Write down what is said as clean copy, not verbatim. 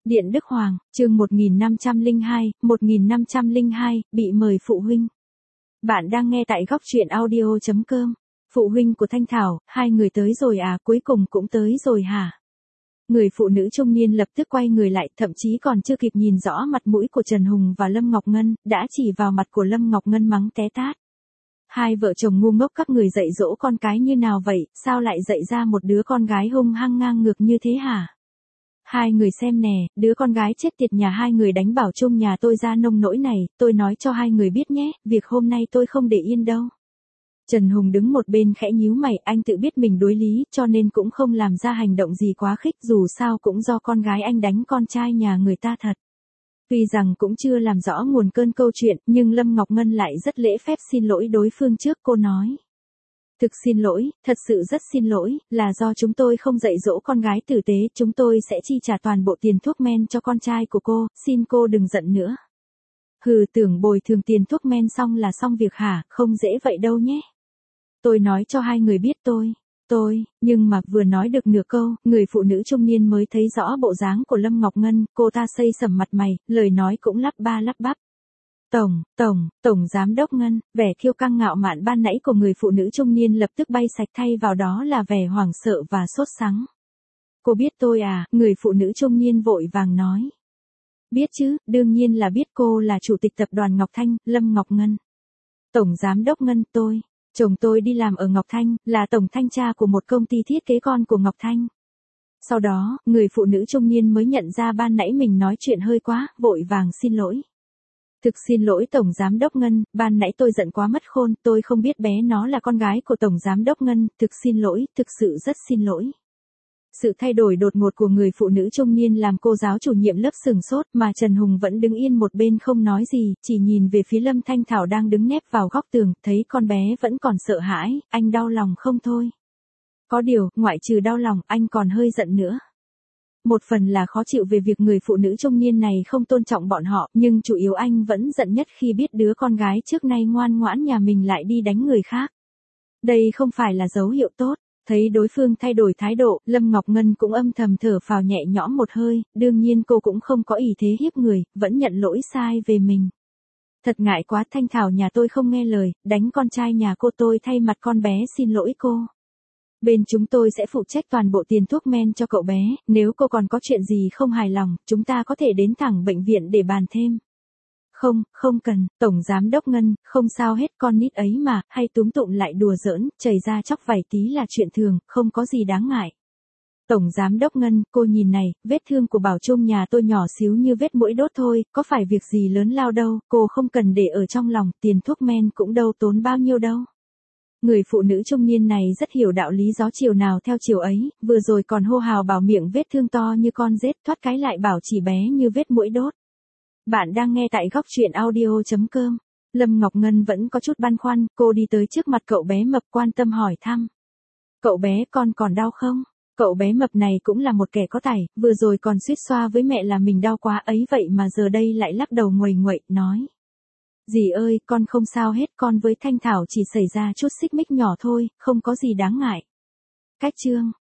Điện Đức Hoàng, chương 1502, bị mời phụ huynh. Bạn đang nghe tại góc truyện audio.com. Phụ huynh của Thanh Thảo, hai người tới rồi à, cuối cùng cũng tới rồi hả? Người phụ nữ trung niên lập tức quay người lại, thậm chí còn chưa kịp nhìn rõ mặt mũi của Trần Hùng và Lâm Ngọc Ngân, đã chỉ vào mặt của Lâm Ngọc Ngân mắng té tát. Hai vợ chồng ngu ngốc các người dạy dỗ con cái như nào vậy, sao lại dạy ra một đứa con gái hung hăng ngang ngược như thế hả? Hai người xem nè, đứa con gái chết tiệt nhà hai người đánh bảo chung nhà tôi ra nông nỗi này, tôi nói cho hai người biết nhé, việc hôm nay tôi không để yên đâu. Trần Hùng đứng một bên khẽ nhíu mày, anh tự biết mình đối lý, cho nên cũng không làm ra hành động gì quá khích, dù sao cũng do con gái anh đánh con trai nhà người ta thật. Tuy rằng cũng chưa làm rõ nguồn cơn câu chuyện, nhưng Lâm Ngọc Ngân lại rất lễ phép xin lỗi đối phương trước, cô nói. Thực xin lỗi, thật sự rất xin lỗi, là do chúng tôi không dạy dỗ con gái tử tế, chúng tôi sẽ chi trả toàn bộ tiền thuốc men cho con trai của cô, xin cô đừng giận nữa. Hừ, tưởng bồi thường tiền thuốc men xong là xong việc hả, không dễ vậy đâu nhé. Tôi nói cho hai người biết nhưng mà vừa nói được nửa câu, người phụ nữ trung niên mới thấy rõ bộ dáng của Lâm Ngọc Ngân, cô ta xây sẩm mặt mày, lời nói cũng lắp ba lắp bắp. Tổng giám đốc Ngân, vẻ kiêu căng ngạo mạn ban nãy của người phụ nữ trung niên lập tức bay sạch, thay vào đó là vẻ hoảng sợ và sốt sắng. Cô biết tôi à, người phụ nữ trung niên vội vàng nói. Biết chứ, đương nhiên là biết, cô là chủ tịch tập đoàn Ngọc Thanh, Lâm Ngọc Ngân. Tổng giám đốc Ngân, chồng tôi đi làm ở Ngọc Thanh, là tổng thanh tra của một công ty thiết kế con của Ngọc Thanh. Sau đó, người phụ nữ trung niên mới nhận ra ban nãy mình nói chuyện hơi quá, vội vàng xin lỗi. Thực xin lỗi Tổng Giám đốc Ngân, ban nãy tôi giận quá mất khôn, tôi không biết bé nó là con gái của Tổng Giám đốc Ngân, thực xin lỗi, thực sự rất xin lỗi. Sự thay đổi đột ngột của người phụ nữ trung niên làm cô giáo chủ nhiệm lớp sừng sốt, mà Trần Hùng vẫn đứng yên một bên không nói gì, chỉ nhìn về phía Lâm Thanh Thảo đang đứng nép vào góc tường, thấy con bé vẫn còn sợ hãi, anh đau lòng không thôi. Có điều, ngoại trừ đau lòng, anh còn hơi giận nữa. Một phần là khó chịu về việc người phụ nữ trung niên này không tôn trọng bọn họ, nhưng chủ yếu anh vẫn giận nhất khi biết đứa con gái trước nay ngoan ngoãn nhà mình lại đi đánh người khác. Đây không phải là dấu hiệu tốt. Thấy đối phương thay đổi thái độ, Lâm Ngọc Ngân cũng âm thầm thở phào nhẹ nhõm một hơi, đương nhiên cô cũng không có ý thế hiếp người, vẫn nhận lỗi sai về mình. Thật ngại quá, Thanh Thảo nhà tôi không nghe lời, đánh con trai nhà cô, tôi thay mặt con bé xin lỗi cô. Bên chúng tôi sẽ phụ trách toàn bộ tiền thuốc men cho cậu bé, nếu cô còn có chuyện gì không hài lòng, chúng ta có thể đến thẳng bệnh viện để bàn thêm. Không cần, Tổng Giám đốc Ngân, không sao hết, con nít ấy mà, hay túm tụm lại đùa giỡn, chảy ra chóc vài tí là chuyện thường, không có gì đáng ngại. Tổng Giám đốc Ngân, cô nhìn này, vết thương của Bảo Trung nhà tôi nhỏ xíu như vết muỗi đốt thôi, có phải việc gì lớn lao đâu, cô không cần để ở trong lòng, tiền thuốc men cũng đâu tốn bao nhiêu đâu. Người phụ nữ trung niên này rất hiểu đạo lý, gió chiều nào theo chiều ấy, vừa rồi còn hô hào bảo miệng vết thương to như con rết, thoát cái lại bảo chỉ bé như vết muỗi đốt. Bạn đang nghe tại góc truyện audio.com. Lâm Ngọc Ngân vẫn có chút băn khoăn, cô đi tới trước mặt cậu bé mập quan tâm hỏi thăm. Cậu bé, con còn đau không? Cậu bé mập này cũng là một kẻ có tài, vừa rồi còn suýt xoa với mẹ là mình đau quá ấy vậy mà giờ đây lại lắc đầu nguầy nguậy, nói. Dì ơi, con không sao hết, con với Thanh Thảo chỉ xảy ra chút xích mích nhỏ thôi, không có gì đáng ngại. Cách chương.